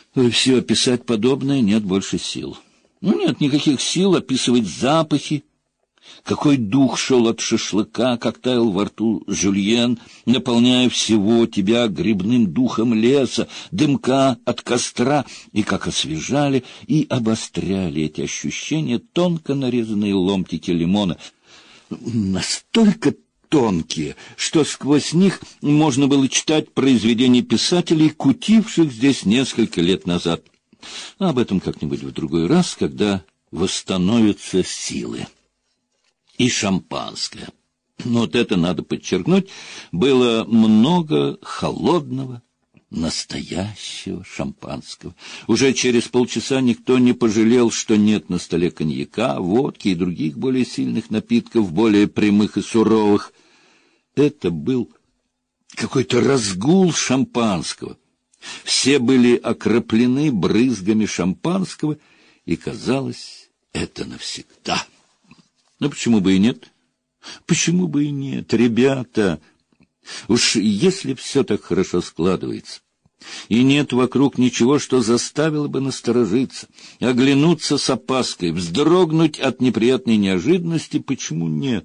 Все описать подобное нет больше сил. Нет никаких сил описывать запахи. Какой дух шел от шашлыка, как таял во рту жюльен, наполняя всего тебя грибным духом леса, дымка от костра, и как освежали и обостряли эти ощущения тонко нарезанные ломтики лимона. Настолько тонкие, что сквозь них можно было читать произведения писателей, кутивших здесь несколько лет назад. Об этом как-нибудь в другой раз, когда восстановятся силы. И шампанское. Вот это надо подчеркнуть. Было много холодного, настоящего шампанского. Уже через полчаса никто не пожалел, что нет на столе коньяка, водки и других более сильных напитков, более прямых и суровых. Это был какой-то разгул шампанского. Все были окроплены брызгами шампанского, и казалось, это навсегда. Но почему бы и нет? Почему бы и нет, ребята? Уж если все так хорошо складывается, и нет вокруг ничего, что заставило бы насторожиться, оглянуться с опаской, вздрогнуть от неприятной неожиданности, почему нет?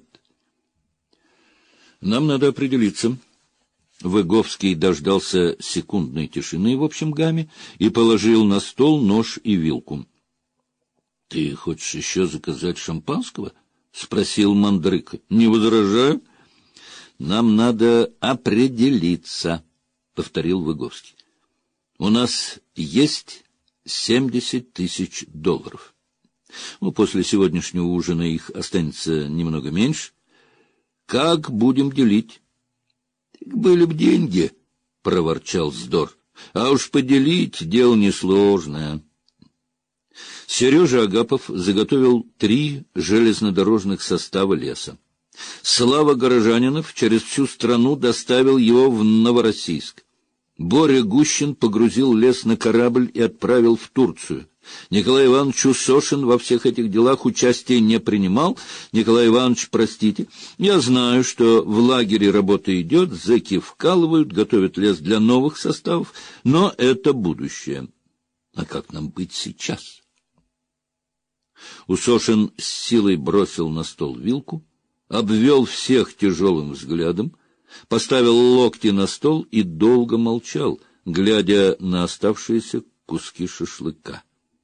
Нам надо определиться. Выговский дождался секундной тишины в общем гамме и положил на стол нож и вилку. — Ты хочешь еще заказать шампанского? — спросил Мандрык. — Не возражаю. — Нам надо определиться, — повторил Выговский. — У нас есть 70 тысяч долларов. После сегодняшнего ужина их останется немного меньше. Как будем делить? — Были б деньги, — проворчал Здор. — А уж поделить дело несложное. Сережа Агапов заготовил 3 железнодорожных состава леса. Слава Горожанинов через всю страну доставил его в Новороссийск. Боря Гущин погрузил лес на корабль и отправил в Турцию. Николай Иванович Усошин во всех этих делах участия не принимал. Николай Иванович, простите, я знаю, что в лагере работа идет, зэки вкалывают, готовят лес для новых составов, но это будущее. А как нам быть сейчас? Усошин с силой бросил на стол вилку, обвел всех тяжелым взглядом, поставил локти на стол и долго молчал, глядя на оставшиеся куски шашлыка.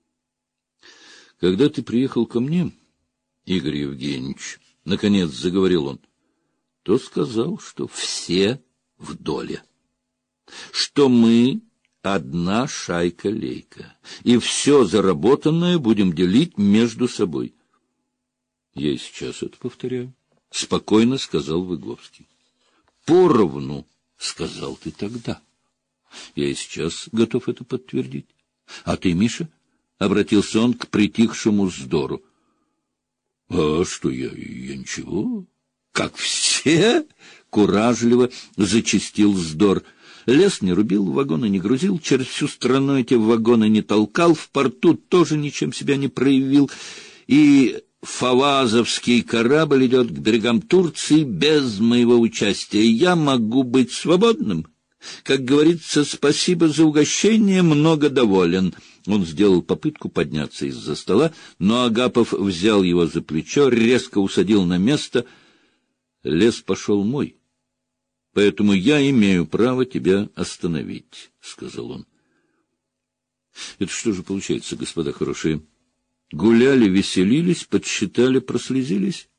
— Когда ты приехал ко мне, Игорь Евгеньевич, — наконец заговорил он, — то сказал, что все в доле, что мы одна шайка-лейка, и все заработанное будем делить между собой. — Я и сейчас это повторяю, — спокойно сказал Выговский. — Поровну, — сказал ты тогда. Я и сейчас готов это подтвердить. А ты, Миша? — обратился он к притихшему Здору. — А что я ничего. — Как все? — куражливо зачастил Здор. Лес не рубил, вагоны не грузил, через всю страну эти вагоны не толкал, в порту тоже ничем себя не проявил, и фавазовский корабль идет к берегам Турции без моего участия. Я могу быть свободным. Как говорится, спасибо за угощение, много доволен. Он сделал попытку подняться из-за стола, но Агапов взял его за плечо, резко усадил на место. Лес пошел мой. — Поэтому я имею право тебя остановить, — сказал он. — Это что же получается, господа хорошие? Гуляли, веселились, подсчитали, прослезились?